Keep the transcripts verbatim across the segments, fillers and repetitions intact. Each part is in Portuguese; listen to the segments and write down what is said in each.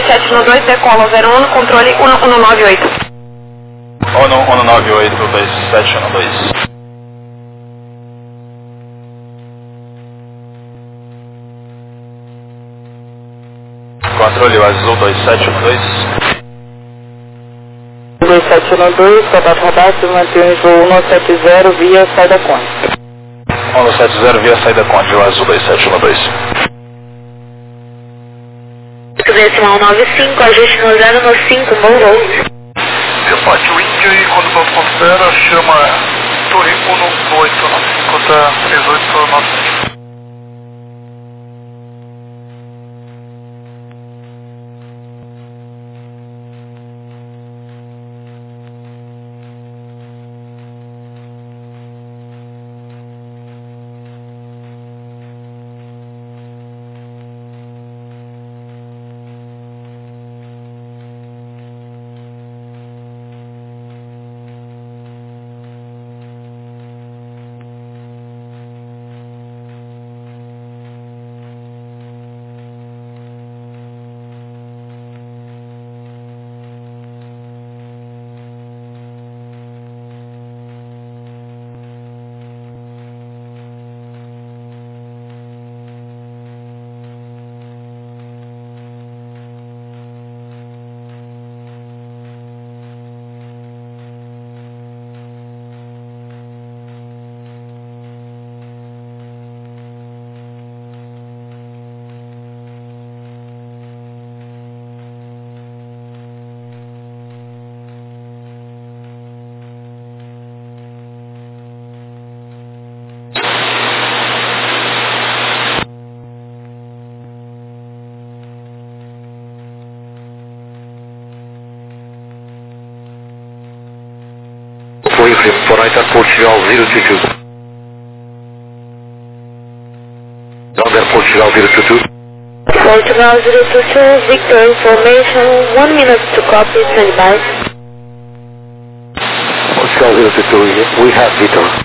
sete um dois, decola zero um, controle um um nove oito. um um nove oito, dois sete um dois. Controle azul dois sete um dois. dois sete um dois, contato radar, mantém o voo um sete zero via saída Conde. um sete zero via saída Conde, o azul dois sete um dois. Decimal nove cinco, ajuste no zero no cinco, bom voo. Depois o Índia e quando o considera chama Torre um no oito, no cinco da três oito nove sete. For Night Portugal zero two two. Under Portugal zero two two. Portugal zero two two, Victor information, one minute to copy, stand by. Portugal zero two two, we have Victor.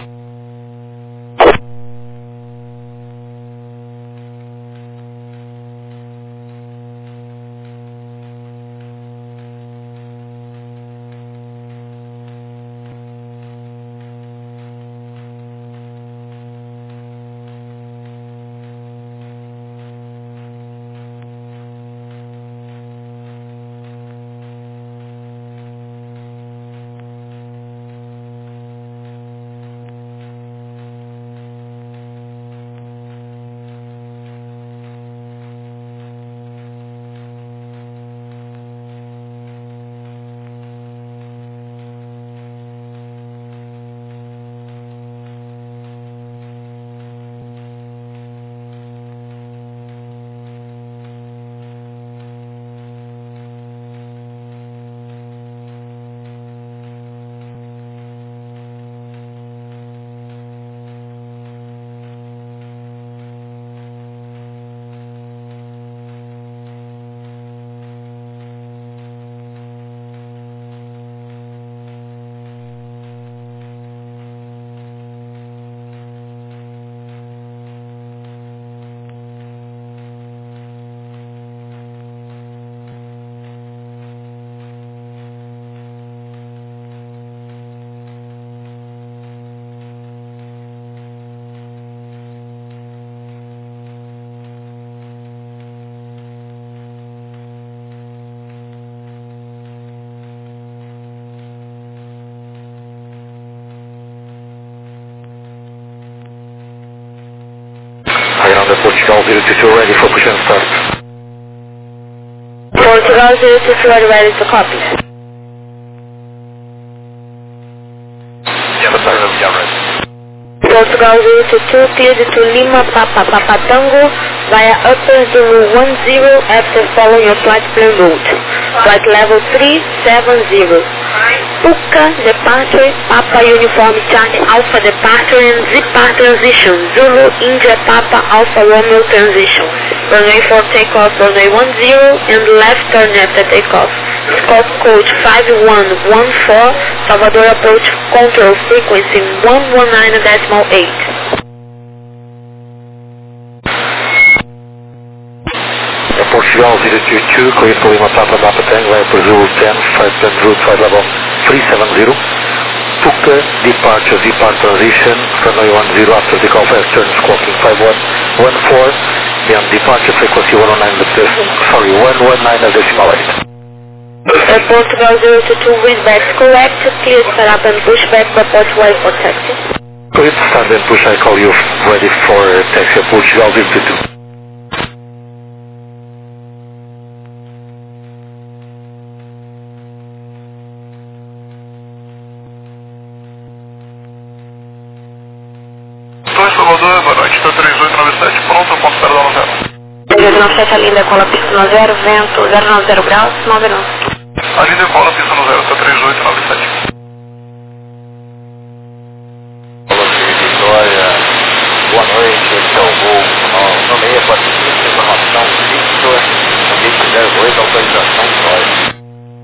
Portugal zero two two ready for push and start. Portugal zero two two are ready to copy. Yeah, that's right, yeah, right. Portugal zero two two, cleared to Lima, Papa, Papa Tango, via upper Zulu one zero after following your flight plan route. Flight level three seven zero. Puka departure, Papa Uniform Charlie Alpha departure and Zipa transition, Zulu India Papa Alpha Romeo transition. Runway four takeoff, runway one zero and left turn after takeoff. Scope code five one one four, Salvador approach control frequency one one nine decimal eight. Portugal zero two two, clear to Lima Papa Papa Tango, via for Zulu ten, five ten route flight level three seven zero. Puka, departure, depart transition, runway one zero after the call fast turn, squawking five one one four, beyond departure frequency one oh nine, sorry, one one nine decimal eight. Uh, Portugal zero two two, readback correct, cleared for up and pushback, report Y for taxi. Clear to stand and push, I call you ready for uh, taxi, Portugal zero two two. Salvador, boa noite, está três oito nove sete, pronto, ponto zero nove zero. três oito nove sete, a linha cola pista no zero, vento zero nove zero graus, nove nove. A linha cola pista no zero, está três oito nove sete. Vitória, boa noite, esse é o voo no seis quatro cinco, informação Victor, convite zero oito, autorização Vitória.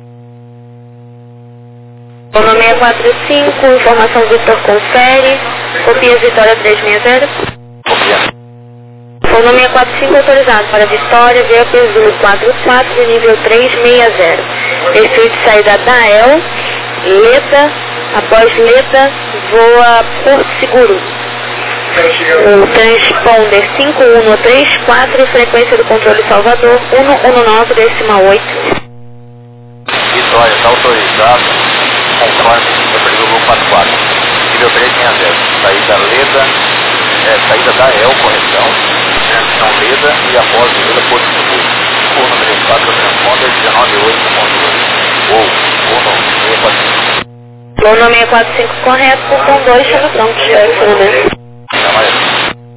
No seis quatro cinco, informação Victor confere, copia Vitória três seis zero. Copia. No seis quatro cinco, autorizado para Vitória, V P Zulu quatro quatro, de nível três seis zero. Efeito de saída da E L, Leta, após Leta, voa Porto Seguro. O transponder cinco um um três quatro, frequência do controle Salvador, um um nove decimal oito. Vitória, está autorizado, conforme eu perdi o Zulu quatro quatro, nível três seis zero, saída Leda, é, saída da E L, correção, transição Leda e após Leda Porto Seguro. Turno trinta e quatro, transponder dezenove oito ponto dois, ou turno seis quatro cinco. No seis quatro cinco correto, portão dois, chama pronto, estacionamento. Chama aí.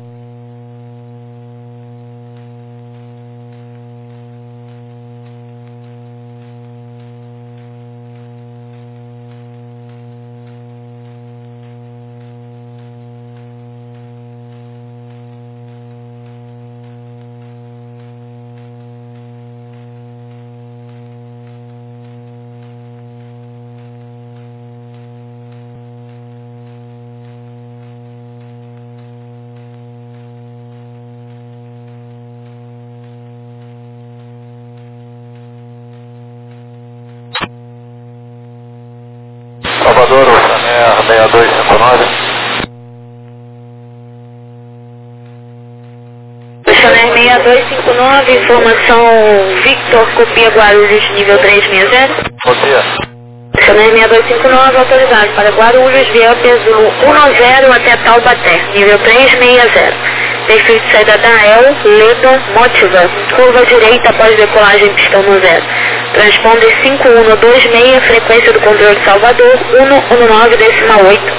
Salvador, Oceaner seis dois cinco nove. Oceaner seis dois cinco nove, informação Victor, copia Guarulhos, nível três seis zero. Copia. Oceaner seis dois cinco nove, autorizado para Guarulhos, via Zulu um zero até Taubaté, nível três seis zero. Defeito de saída da E L, Leda, Motiva, curva direita após decolagem pistão no zero. Transponder cinco um dois seis, frequência do controle de Salvador, um um nove decimal oito.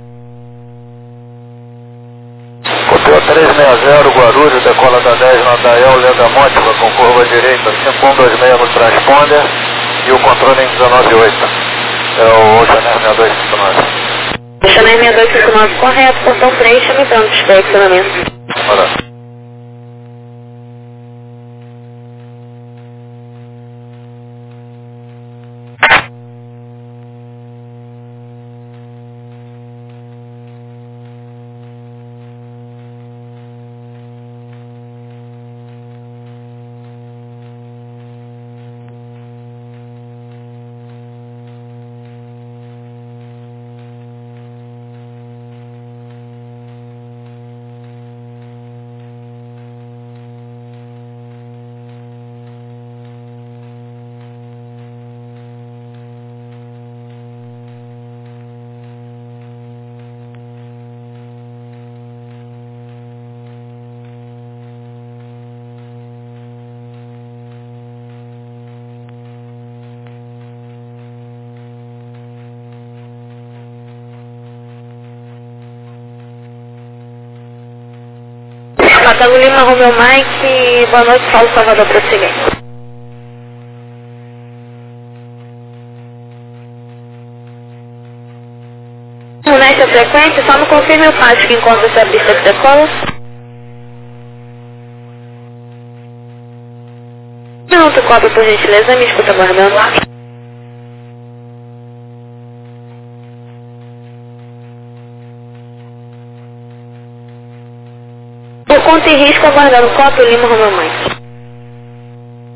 Copia três seis zero, Guarulhos, decola da dez na da E L, Leda Motiva, com curva direita, cinco um dois seis no transponder e o controle em dezenove oito. É o Oceaner seis dois cinco nove. Oceaner seis dois cinco nove, correto, portão três, chame pronto, estacionamento. Ora. Matago Lima, Romeu Mike, boa noite, Paulo Salvador, prosseguindo. Nesta frequência, só me confirme o pátio que encontra essa pista de decola. Não, tu cobra por gentileza, me escuta aguardando. Por conta e risco, aguardando Copo Lima, Romeu Mike.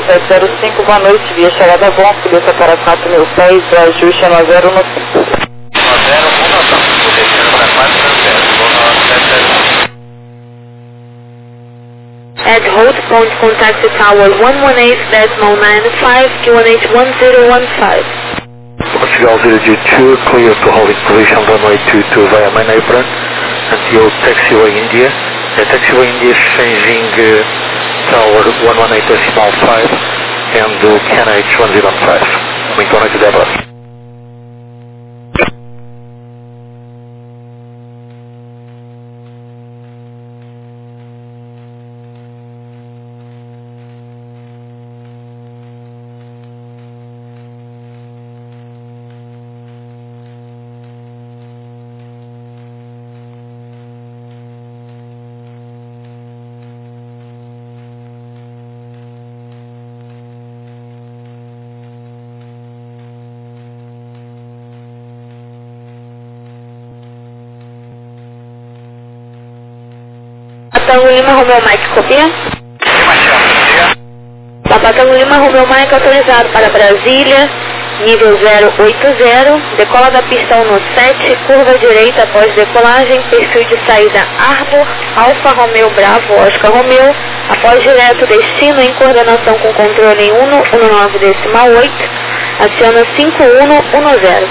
sete zero cinco, boa noite, via chegada bom, subida para quatro mil pés, ajuste a zero no cinco. zero um notão, descendo para quatro mil pés, vou no sete zero cinco. At hold point, contact the tower one one eight decimal nine five, Q N H one zero one five. Portugal zero G two, clear to holding position runway two two via main apron until taxiway India. Uh, taxiway India is changing uh, tower one one eight decimal five and uh, Q N H one zero one five. We connect to that. Tango Lima, Romeo Mike, copia? Papa Tango Lima, Romeo Mike, autorizado para Brasília, nível zero oito zero, decola da pista um no sete, curva direita após decolagem, perfil de saída Arbor, Alfa Romeo Bravo, Oscar Romeo, após direto destino em coordenação com controle em um um nove decimal oito, aciona cinco um um zero.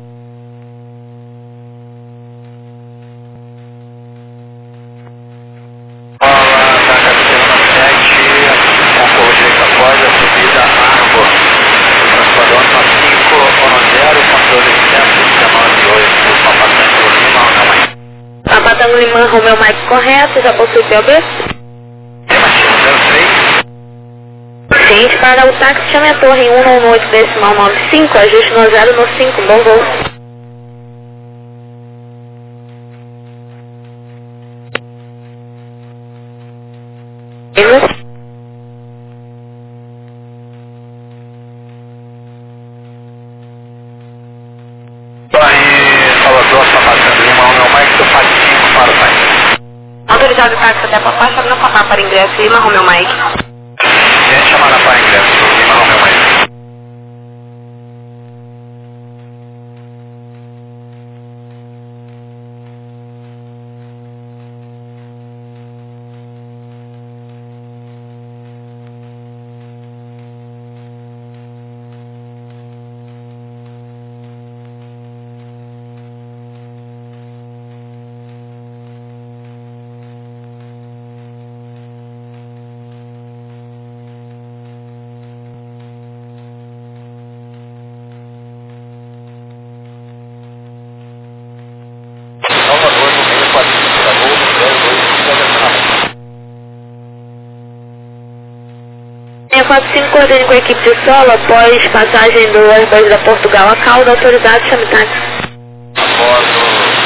Tango Lima, Romeo Mike correto, já possui P O B? Ciente para o táxi, chame a torre em um um oito decimal nove cinco, ajuste no zero no cinco, bom voo. Autorizado o táxi até Papá, chame no Papá para ingresso, Lima, Romeo Mike. Gente, chamada para ingresso, Lima, Romeo Mike. quatro cinco, coordene com a equipe de solo após passagem do Airbus da Portugal a cauda, autorizado, chame táxi. Após o...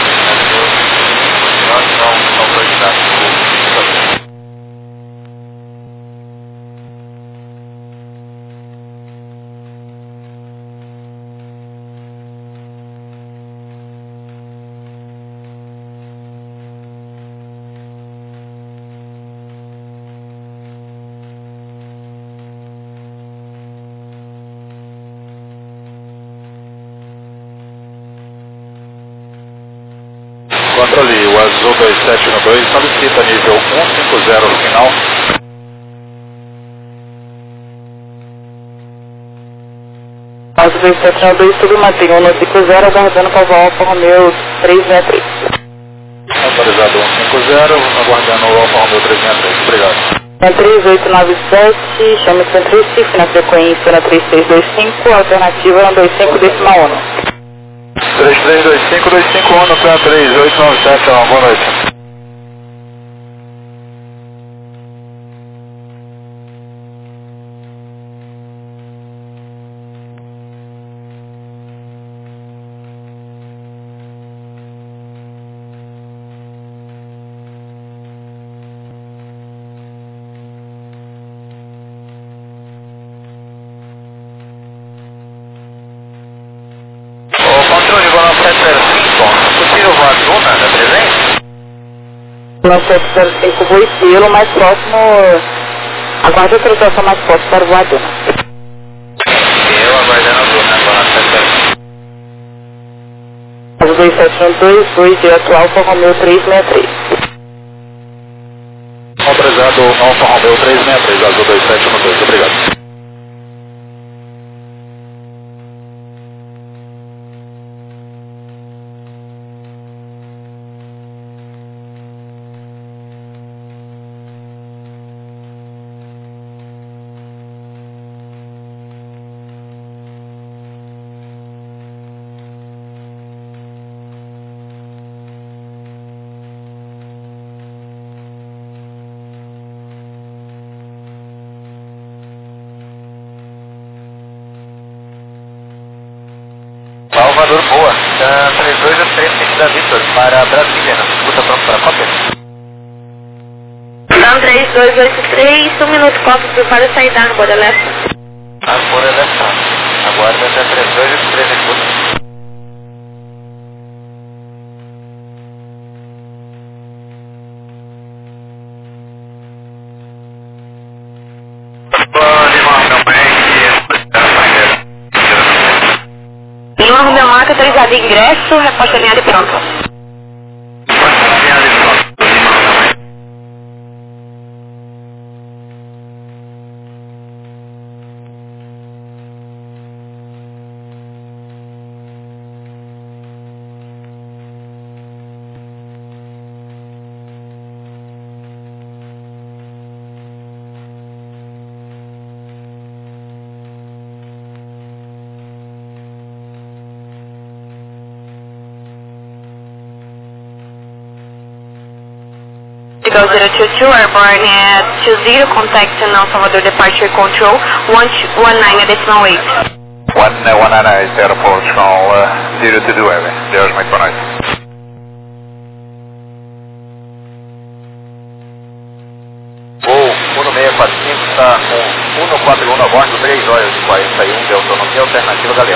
nós não autorizados. Controle, o Azul dois sete um dois solicita nível um cinco zero no final. Azul dois sete um dois, tudo mantém um no cinco zero, aguardando para o Alfa Romeo três seis três. Autorizado um cinco zero, aguardando o Alfa Romeo três seis três, obrigado. Na três oito nove sete, chame Centro Recife, na frequência na três seis dois cinco, alternativa dois cinco decimal um. três três dois cinco dois cinco um no P A três oito nove sete, boa noite. No sete zero cinco, voo estilo, mais próximo Aguarde a autorização mais forte para voar Duna. Eu aguardando a Duna agora, certo? Azul dois sete um dois, dois direto Alfa Romeo três seis três. Autorizado Alfa Romeo três seis três, Azul dois sete um dois, obrigado. Salvador, boa. Uh, três dois oito três, da Victor, para Brasília. Escuta pronto para cópia. Down três dois oito três, um minuto, cópia, prepara a sair down, bora left. Agora left. Aguarda até três dois oito três, escuta. Lima Romeo Marca, autorizado ingresso, resposta alinhada e pronto. Go zero two two, airborne at two zero, contact now Salvador Departure Control, one one nine decimal eight. one nine eight, airport control uh, zero two two, heavy. Deus, muito boa noite. Voo um seis quatro cinco está com um quatro um a bordo, três horas e quarenta e um de autonomia alternativa Galeão.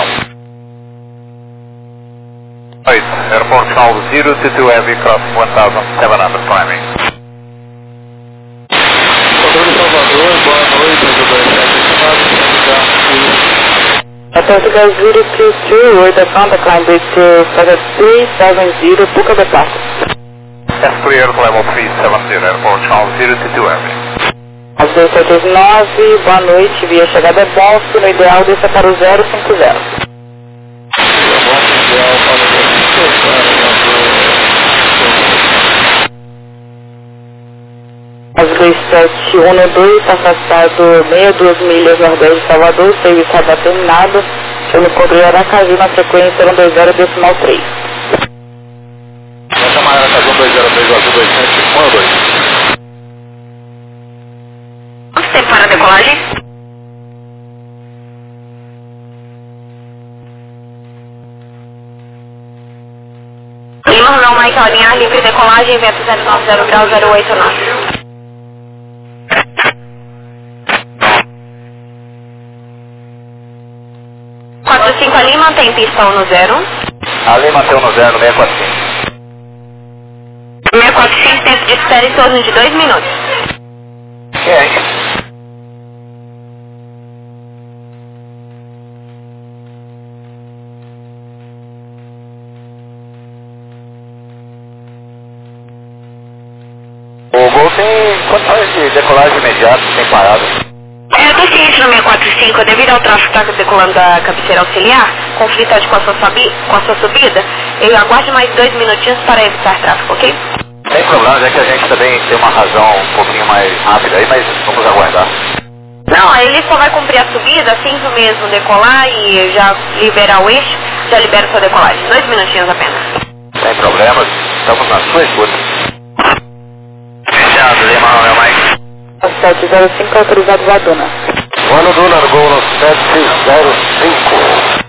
Right, airport control zero two two, heavy, cross one thousand seven hundred climbing. Salvador, boa noite, Azul dois sete um Portugal zero two two, with the contact line bridge to Flight three seven zero, book of the path. That's clear, level three seven zero, airport control zero two two, heavy. Azul dois sete nove, boa noite, via chegada Boston, no ideal desça para o zero cinco zero. Azul dois sete um dois, afastado meia duas milhas nordeste de Salvador, serviço radar terminado, chama cobrir Aracaju na frequência um dois zero decimal três. Vou chamar Aracaju dois zero três, Azul dois sete um dois. Quanto tempo para a decolagem? Lima Romeo Mike, alinhar, livre decolagem, vento zero nove zero grau zero oito nove. quatro cinco ali, mantém pistão no zero. Ali mantém no zero, seis quatro cinco. seis quatro cinco, tempo de espera em torno de dois minutos. Ok. O Gol tem condições de decolagem imediata, sem parada. Eu estou ciente no seis quatro cinco, devido ao tráfego que está decolando da cabeceira auxiliar, conflitante com a sua, subi, com a sua subida, eu aguarde mais dois minutinhos para evitar tráfego, ok? Sem problema, já que a gente também tem uma razão um pouquinho mais rápida aí, mas vamos aguardar. Não, ele só vai cumprir a subida, assim que mesmo decolar e já liberar o eixo, já libera sua decolagem. Dois minutinhos apenas. Sem problemas, estamos na sua escuta. Fechado, Lima, meu Mike. sete zero cinco, autorizado voar Duna. Voando Duna, Gol no sete zero cinco.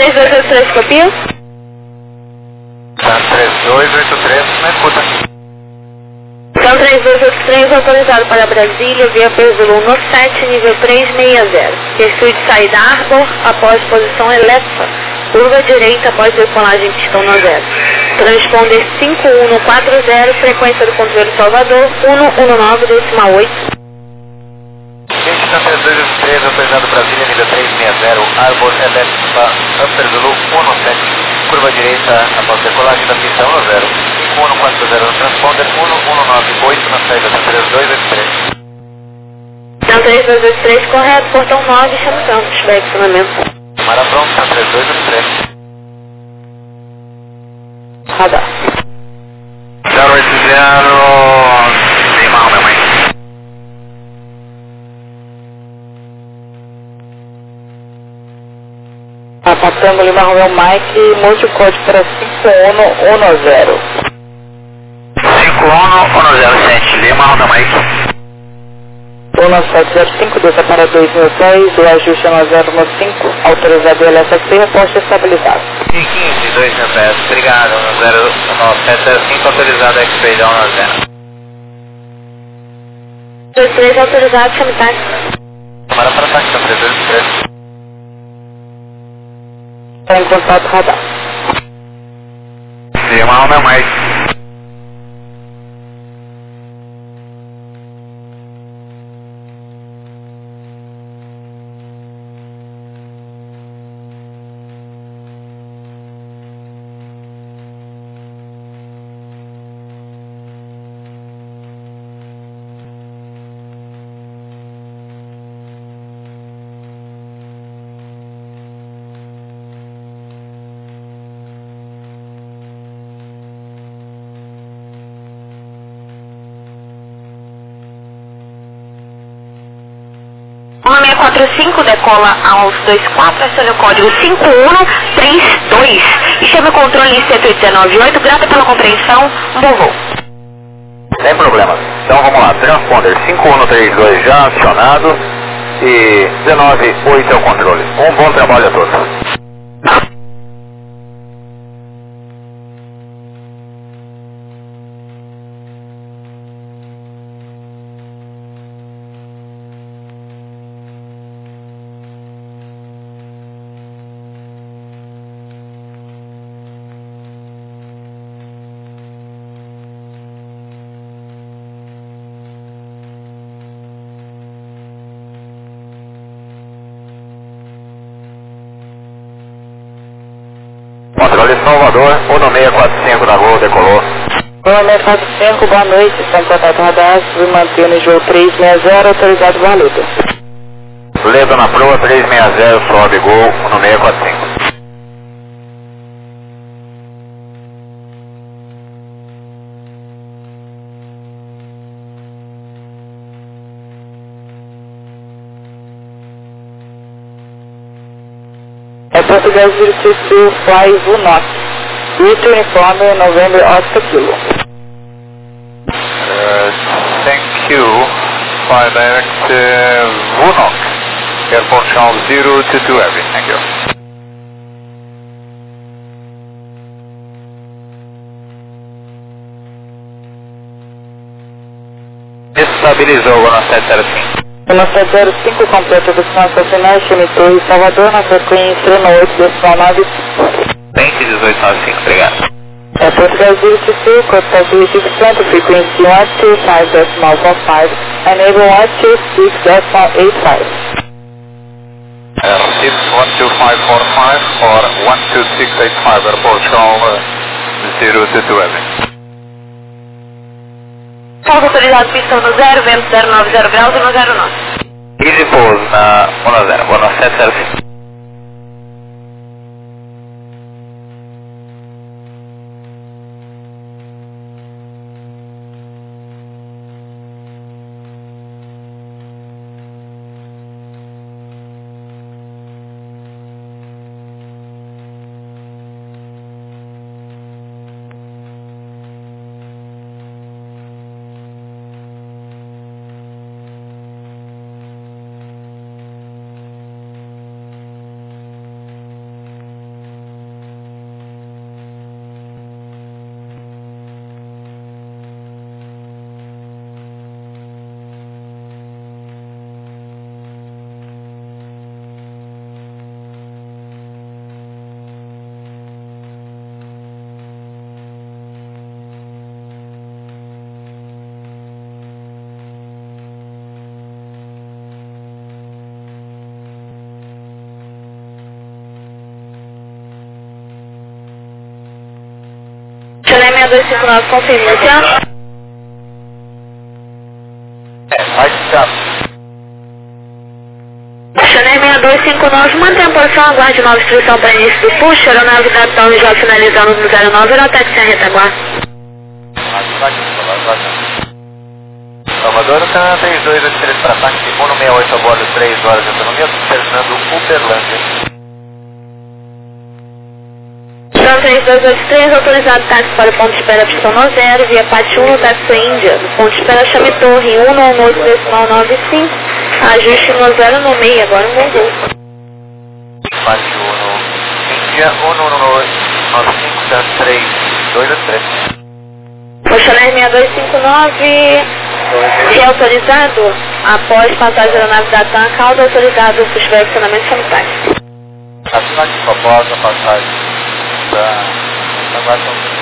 três dois oito três, copia? Tá, três dois oito três, me escuta. Então três dois oito três autorizado para Brasília, via Peso no sete, nível três seis zero. Respeito de saída Arbor, após posição Eletfa. Curva direita após decolagem pistão no zero. Transponder cinco um quatro zero, frequência do controle Salvador, um um nove decimal oito. três dois três, autorizado Brasília, nível três seis zero, Arbor Eletfa, Upper Zulu um sete. Curva direita após decolagem da pista um zero. cinco um quatro zero no transponder, um um nove oito na saída da três dois oito três. Então três dois oito três, correto, portão nove, chama Campos, vai funcionamento. Mara pronta, três dois oito três. Radar. zero oito zero, Lima, minha mãe. Papa Tango Lima Romeo Mike, multicódigo para cinco um um zero. cinco um um zero sete, Lima, Romeo Mike. um sete zero cinco, desça para dois mil e dez, o ajuste é zero um cinco, autorizado L S C, reposta estabilizado. E quinze, dois mil pés, obrigado, zero nove sete zero cinco, autorizado X-Ray da um zero. dois três autorizado, chama táxi. Mara para táxi, três dois três. Está em contato radar. Lima, Romeo Mike. um seis quatro cinco decola aos dois quatro, acione o código cinco um três dois e chame o controle cento e oito nove oito, grata pela compreensão, um bom voo. Sem problemas. Então vamos lá, transponder cinco um três dois já acionado e dezenove oito é o controle. Um bom trabalho a todos. Controle Salvador, um seis quatro cinco da Gol, decolou. um seis quatro cinco, boa noite, está em contato radar, se mantendo em jogo três seis zero, autorizado Valeta. Leda na proa, três seis zero, sobe Gol, um seis quatro cinco. É Português zero dois Fly Vunok. Route Uniforme November Oscar Kilo. Uh, thank you. Fly direct uh, Vunok. Airport Charles zero two two heavy. Thank you. Estabilizou o sete zero cinco. um sete zero cinco, completa a destinação final, chame Torre Salvador, na frequência no oito decimal nove. vinte dezoito noventa e cinco, obrigado. É Português zero dois, contato Recife Centro, frequência um dois cinco decimal quatro cinco, enable um dois seis decimal oito cinco. Uh, six one two five four five or one two six eight five, Airport Charles zero two two heavy. Pouso autorizado, pistão no zero, vento zero nove zero graus no zero nove. Easy pose na um zero, boa noite, sete zero cinco. Channel seis dois cinco nove, confirme, Luciano. É, vai ficar. Channel seis dois cinco nove, mantenha a posição, aguarde nova instrução para início do push, aeronave da Tom já finalizando no zero nove, aerotáxi sem retaguarda. Salvador, tá três dois oito três para ataque, segundo sessenta e oito a bordo, três horas de autonomia, Fernando Uberlândia. São três dois oito três, autorizado táxi para o ponto de espera Pistão zero, via Pati um, táxi Índia, do ponto de espera chame Torre um, no oito decimal nove cinco, ajuste no zero no meio, agora um voo. Pati um, Índia, um no nove cinco, três dois oito três. Channel seis dois cinco nove, já autorizado, após passagem da aeronave da TAM, causa autorizado, se tiver acionamento, chame táxi. Assinar de propósito a passagem da... da Guarda.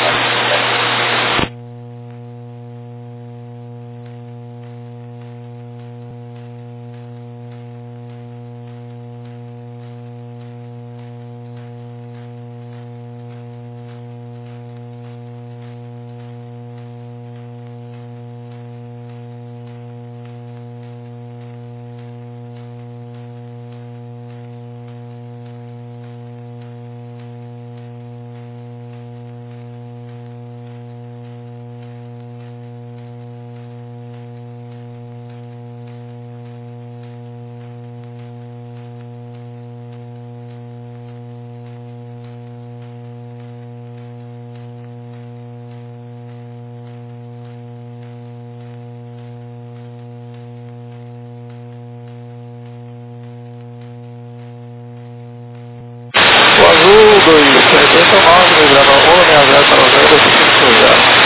Azul dois setenta e nove, grava um, meia zero para zero cinco zero.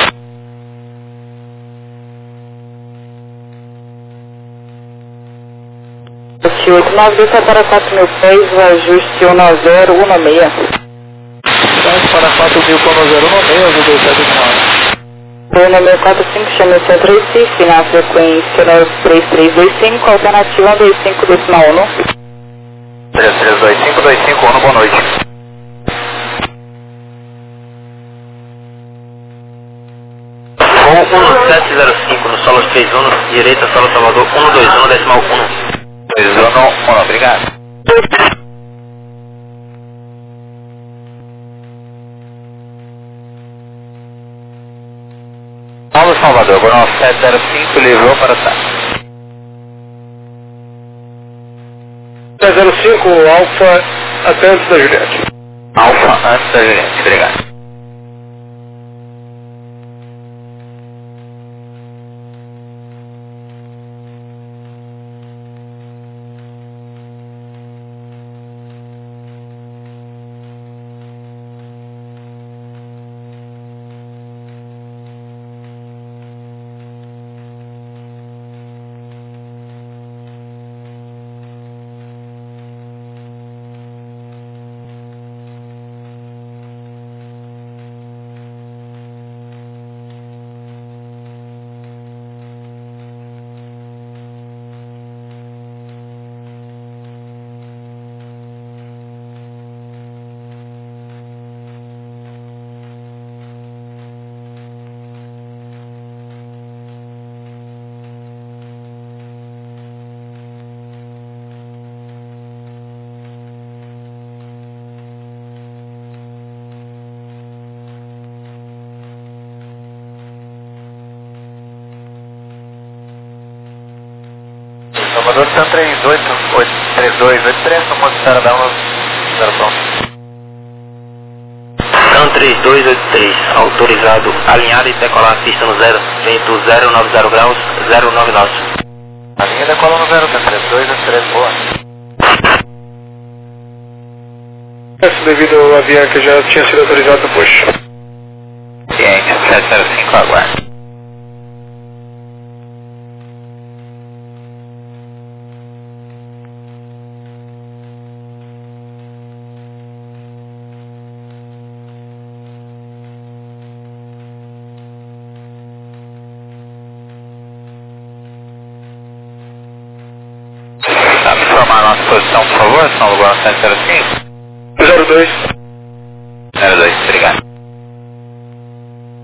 oito nove dois para quatro mil pés, o ajuste um nove zero um seis. Sete para quatro mil com zero um seis, azul dois sete nove. um seis quatro cinco, chame Centro Recife, na frequência nove três três dois cinco, alternativa um dois cinco decimal um. três três dois cinco dois cinco um, boa noite. um sete zero cinco no solo três um, direita solo Salvador um dois um decimal um. dois um, um, obrigado. Paulo Salvador, agora sete zero cinco, livrou para tá. sete zero cinco, Alfa, até antes da Juliette. Alfa antes da Juliette, obrigado. Salvador São três oito oito três dois oito três, no ponto de espera da um zero pronto. São três dois oito três, autorizado, alinhado e decolar a pista no zero, vento zero nove zero graus, zero nove nove. A linha decola no zero, três dois oito três, boa. Isso devido ao avião que já tinha sido autorizado no push. Ciente, sete zero cinco, aguarde. Tá, me informar a nossa posição, por favor, São Lugar sete zero cinco. zero dois. zero dois, obrigado.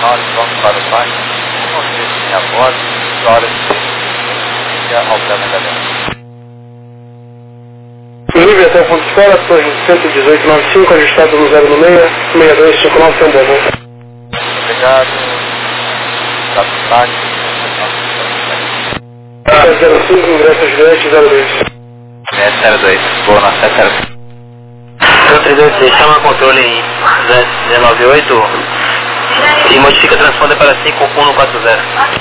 nós vamos para o parque, confirme a bordo, horas de ao planejamento. Livre até o ponto de escola, torre cento e dezoito noventa e cinco, ajustado no zero no meio, seis dois cinco nove, tem um bom voo. Obrigado, capitão. zero cinco, ingresso Juliette zero dois. Juliette zero dois, boa nossa sete zero dois. Então três dois seis, chama controle em zero nove oito e modifica a transponder para cinco um quatro zero.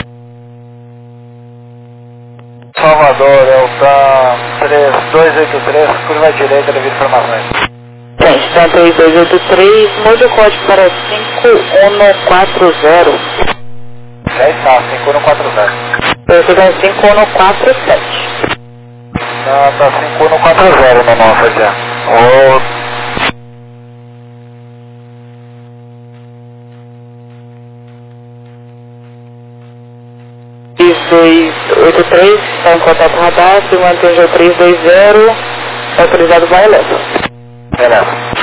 Salvador, é o TAM três dois oito três, curva direita devido a informações. Gente, TAM três dois oito três, mude o código para cinco um quatro zero. Já está, cinco um quatro zero. Eu estou dando cinco um quatro sete. Tá, tá cinco um quatro zero no nosso já. Oh. três dois oito três, está em contato radar, se mantém o três dois zero, autorizado vai leva. Beleza.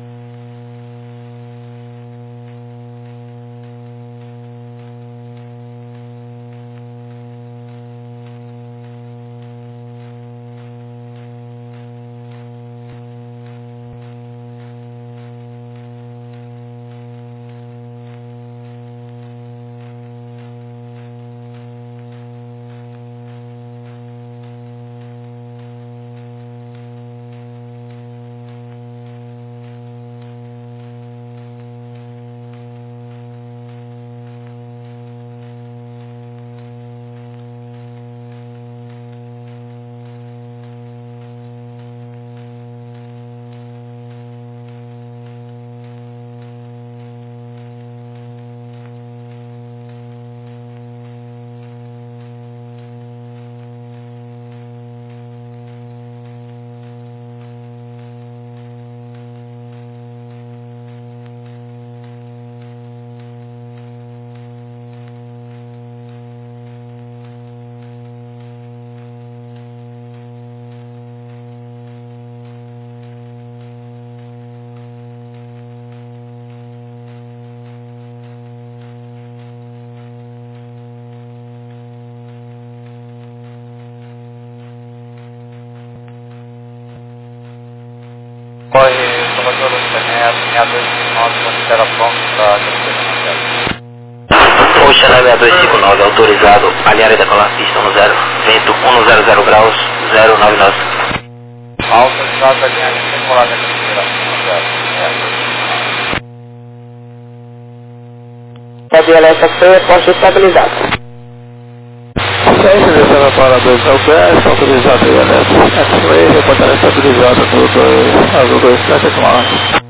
Corre, Salvador, seis dois cinco nove, considera pronto para a O Xangai seis dois cinco nove, autorizado, alinhar e decolar pista no zero, vento um zero zero graus, zero nove nove. Autorizado, alinhar e decolar pista no zero. Pode alerta foi posto estabilizado. Ciência descendo para dois L P S, autorizado e alerta. X-Ray, reportar estabilizado no dois azul dois sete oito nove.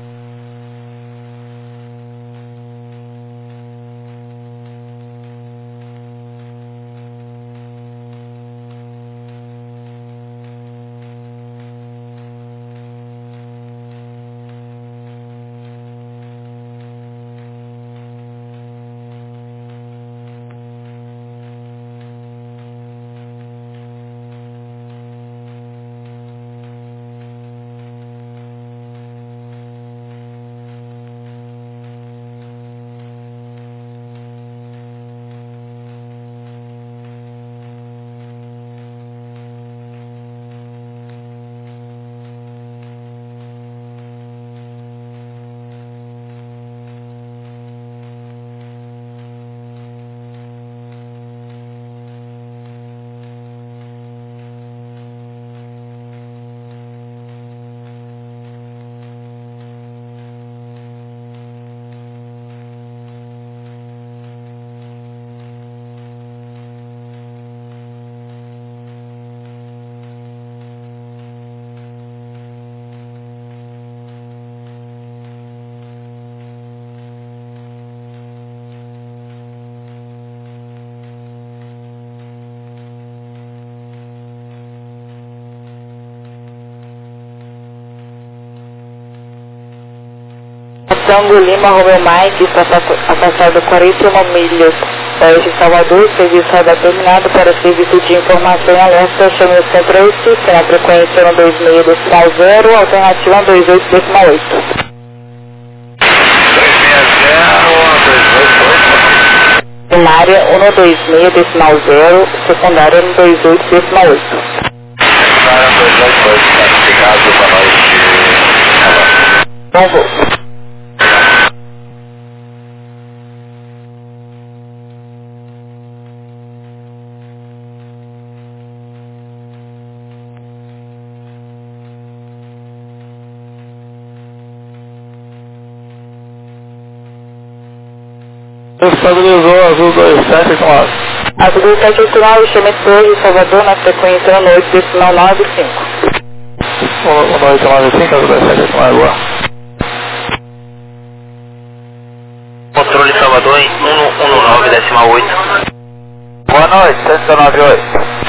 Tango Lima, Romeu Mike, está afastado quarenta e uma milhas oeste de Salvador, serviço radar terminado para serviço de informação e alerta, chame o centro oeste, tem a frequência no dois seis decimal zero, alternativa dois oito decimal oito. dois seis zero, dois oito primária um dois seis decimal zero, secundária um dois oito decimal oito. Secundária um dois oito oito, certificado, boa noite. Bom voo. Estabilizou azul dois sete oito nove. Azul dois sete oito nove, Chame Torre, Salvador, na frequência um oito decimal nove cinco. um oito nove cinco, azul dois sete oito nove, boa. Controle Salvador em um nove decimal oito. Boa noite, cento e nove oito.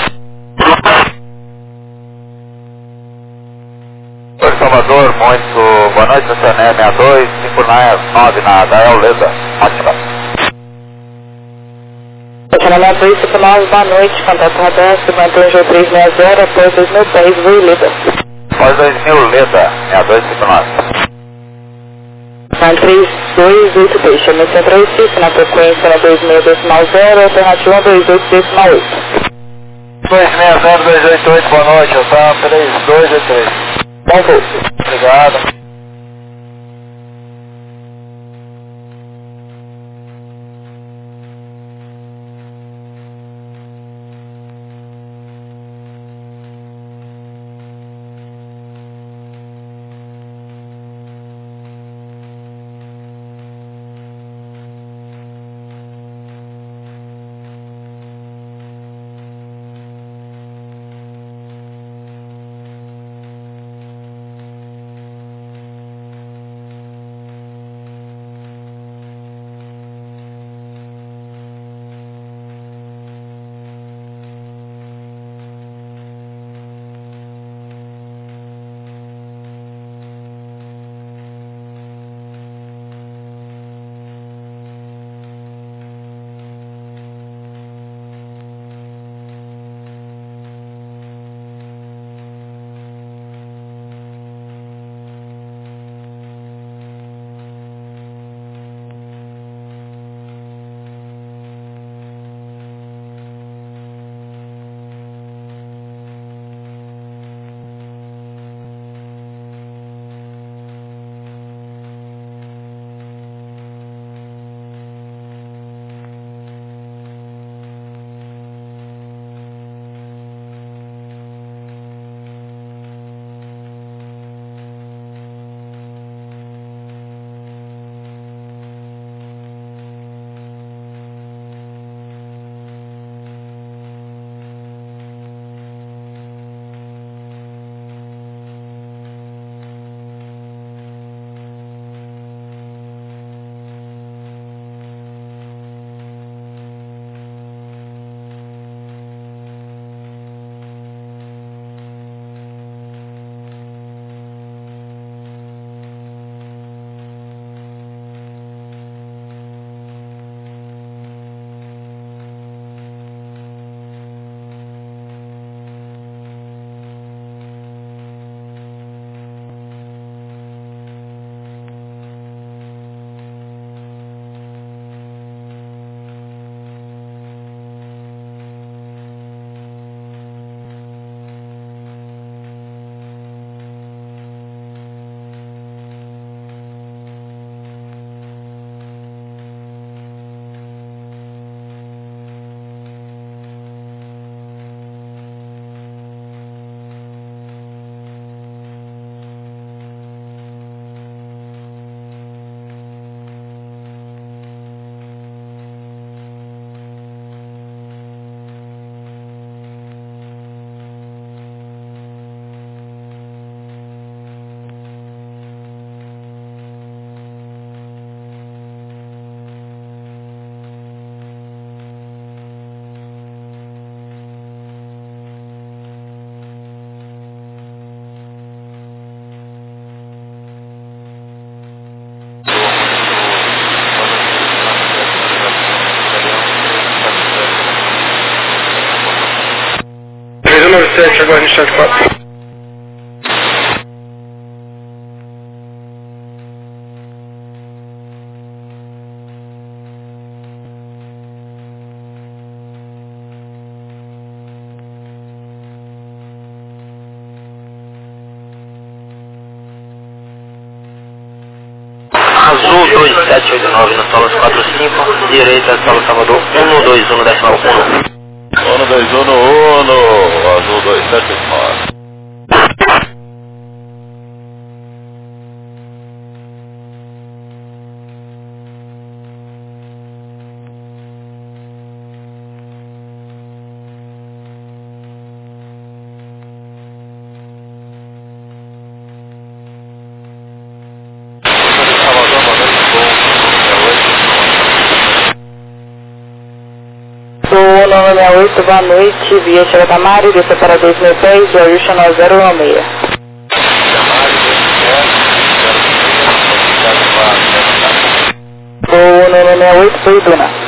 Oi, Salvador, muito boa noite, você é sessenta e dois, cinco nove na Gael Leda, ótima. Estacionamento dois cinco nove, boa noite, contato aberto, mantém G três seis zero, após dois mil e dez, voo Leda. Após dois mil, Leda, sessenta e dois cinco nove. três dois oito dois, Chame Centro Recife, na frequência na dois seis decimal zero, alternativa um dois oito decimal oito. dois seis zero dois oito oito, boa noite, eu tá três dois oito três. Bom voo. Obrigado. sete, agora no chat quatro. dois sete oito nove no solo quatro cinco, direita, solo Salvador um dois um decimal um. um dois um um, azul dois sete oito nove. Sou nove seis oito, boa noite, via Chega Tamari, desça para dois mil e dez, Georgia nove zero um seis. Sou nove seis oito, sou Iduna.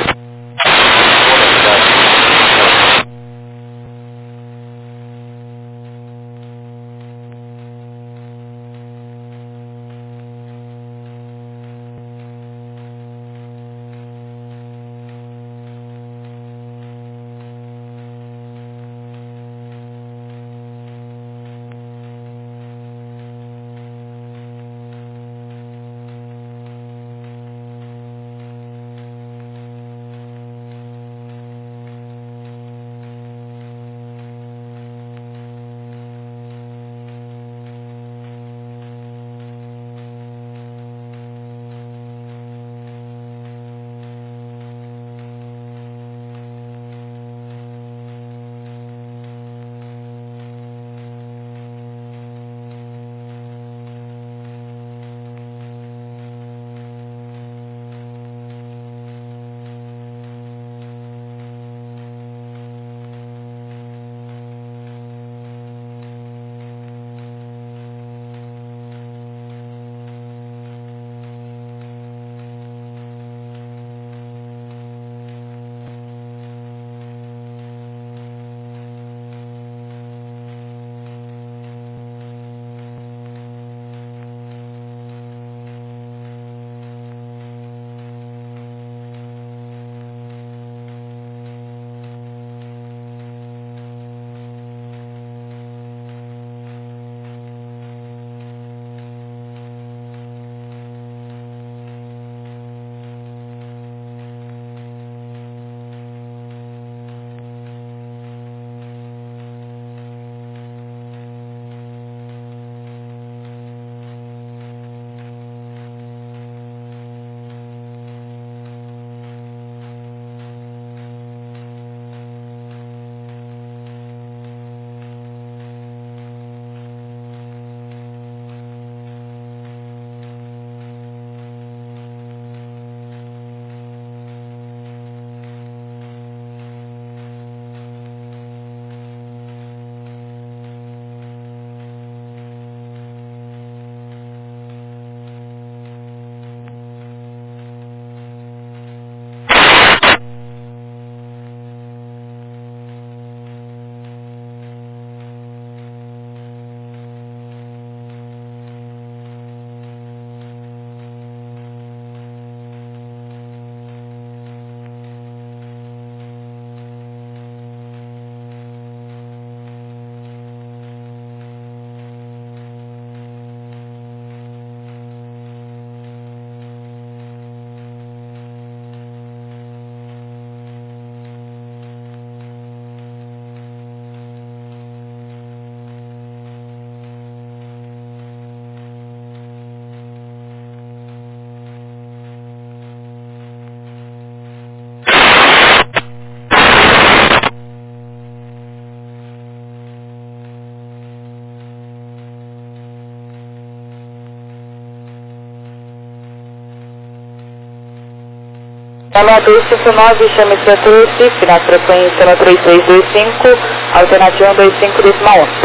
Canal dois cinco nove, chame quatorze, final frequência no três três dois cinco, alternativa um dois cinco, decimal um.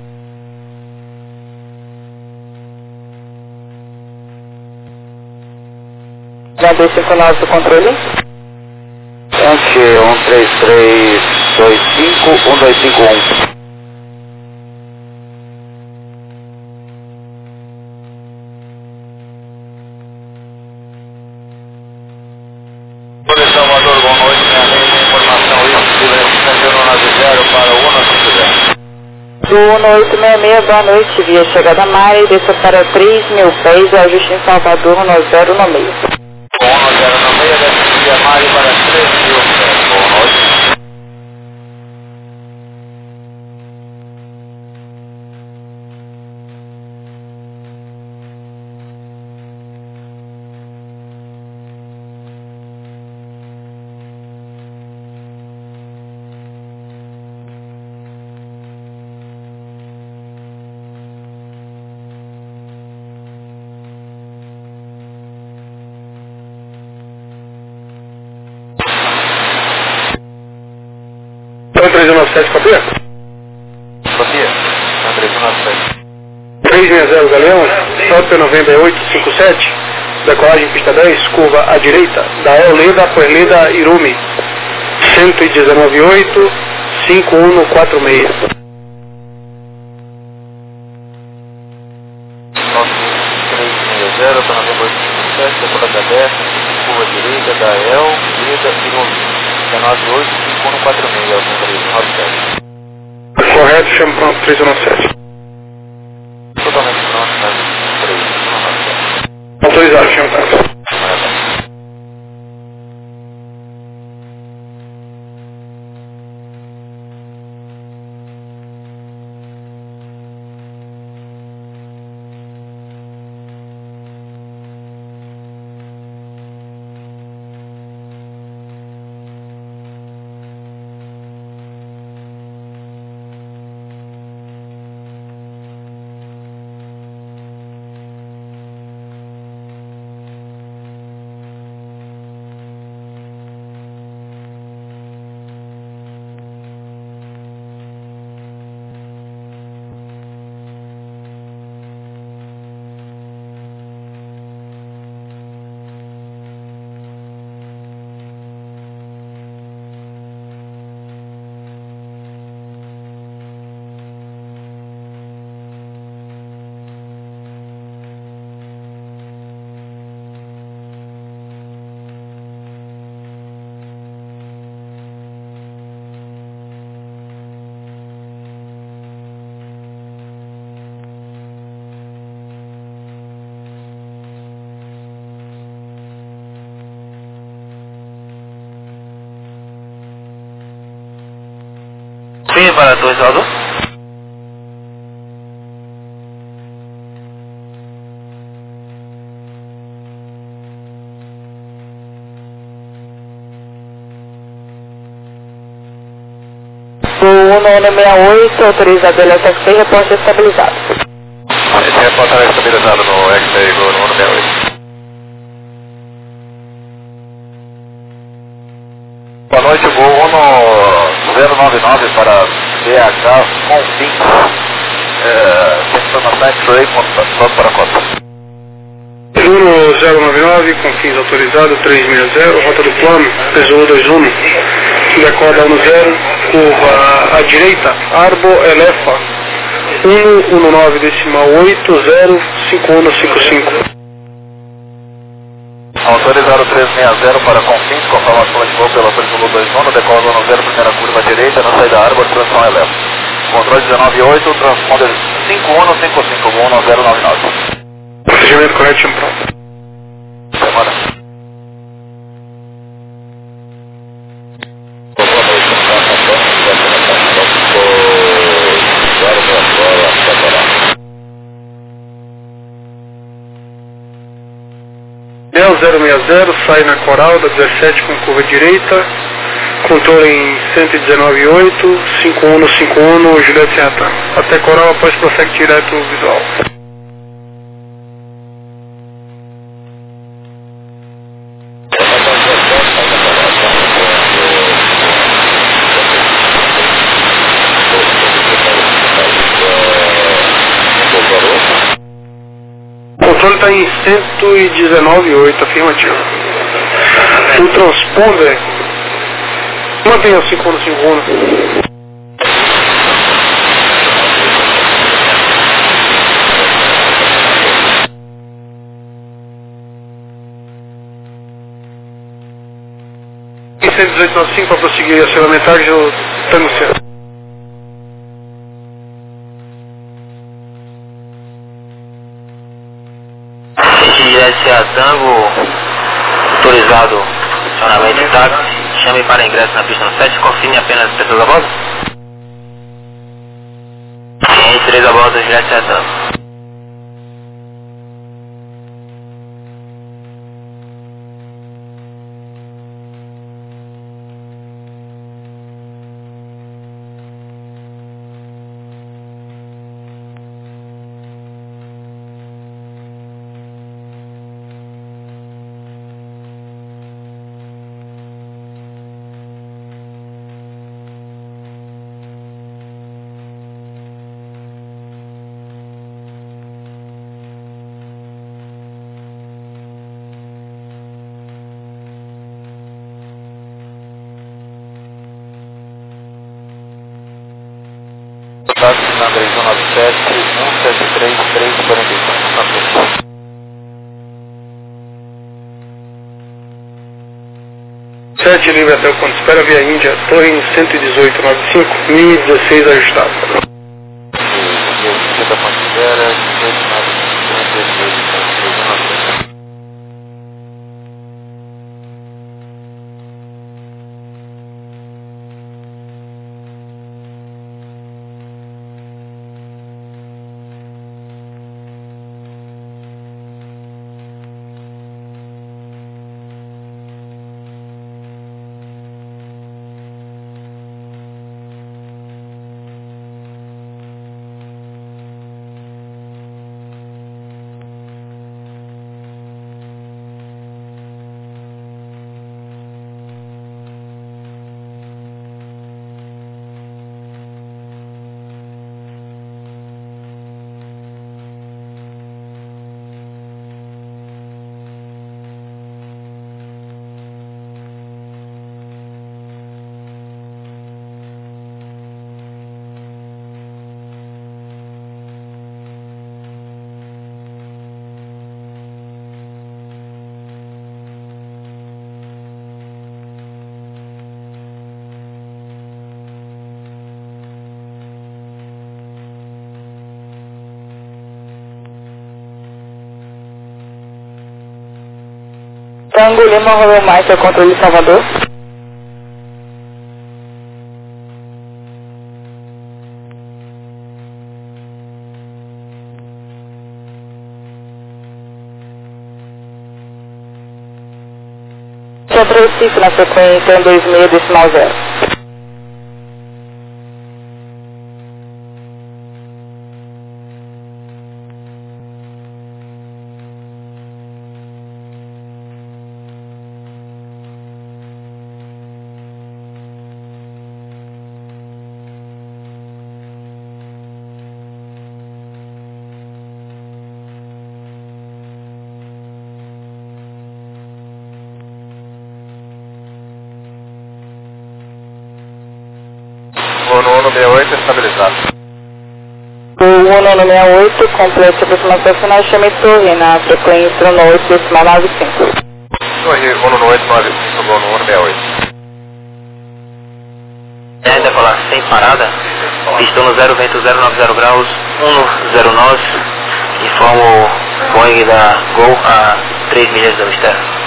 Canal dois cinco nove do controle. Ante um três três dois cinco, um dois cinco um. Salvador, boa noite, minha amiga, informação isso, direção zero para o um cinco zero. Do um oito seis seis, boa noite, via chegada Mara e desça para três mil pés, ajuste em Salvador, um zero no meio. um zero no meio, desce via Mara para três mil pés, boa noite. três um nove sete, copia? Copia, três um nove sete. três seis zero Galeão, Alto November oito cinco sete, decolagem pista dez, curva à direita, da Eoleda, Puerleda, Irumi, cento e dezenove oito, cinco um quatro seis. três seis zero, para November oito cinco sete, decolagem dez, curva à direita, da Eoleda, Irumi. dezenove oito, cinco um quatro seis, é o três um nove sete. Correto, chamo pronto, três um nove sete. Totalmente pronto, mas três um nove sete. Autorizado, chamo pronto. Sim, para dois Aldo. Do um nove seis oito, autorizado L T C, reporte estabilizado. Esse repórter é estabilizado no X-Ray do um sessenta e oito. Boa noite, voo um zero nove nove para B H Confins. Informação X-Ray, vamos para a Costa. um zero nove nove, Confins autorizado, três seis zero, rota do plano, P dois um, decoda um zero, curva à direita, Arbo Elefa, um um nove decimal oito zero cinco um cinco cinco. Autorizado três seis zero para Confins, confirmação de voo pela Zulu dois um, decola um zero, primeira curva à direita, na saída Arbo, transição Elefa. Controle dezenove oito, transponder cinco um cinco cinco, um zero nove nove. Procedimento correto, chamo pronto. Semana. zero seis zero, sai na Coral da dezessete com curva direita, controle em cento e dezenove oito, cinco um cinco um, Juliette Serratan. Até Coral, após prossegue direto visual. O controle está em cento e dezenove oito, afirmativo. O transponder, mantenha o cinco um cinco um. cento e dezoito nove cinco para prosseguir a acionamentar do Tango Centro. S A Tango, autorizado funcionamento de táxi, chame para ingresso na pista no sete, confirme apenas as pessoas a bordo. Sim, três a bordo, J S A Tango. Táxi Andrés um nove sete, um sete três, três quatro cinco na frente. sete livre até o ponto de espera via Índia, Torre cento e dezoito, noventa e cinco, mil e dezesseis ajustado. E o Índia da ponte de espera, dezoito, nove, trinta e seis, trinta e um na frente. Tango Lima Romeo Mike, controle Salvador. três cinco na sequência um dois seis decimal zero. O um no sessenta e oito estabilizado. O um no sessenta e oito, complete a aproximação final, chame Torre na frequência um oito decimal nove cinco. Torre um no oito nove cinco, voo no um sessenta e oito. É, decolar sem parada, pista no zero, vento zero nove zero graus, um zero nove, informo o Boeing da Gol a três milhas da Mistério.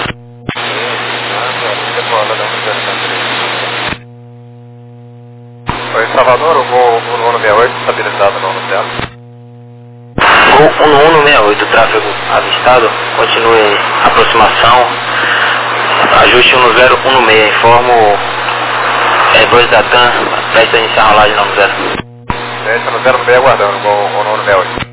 Oi, Salvador, o voo um no sessenta e oito estabilizado no Oceano. Gol um no um sessenta e oito, tráfego avistado, continue a aproximação, ajuste um no zero um no seis, informo Airbus da TAM, presta iniciar a rolagem no zero. Presta no zero no seis aguardando, voo um no sessenta e oito.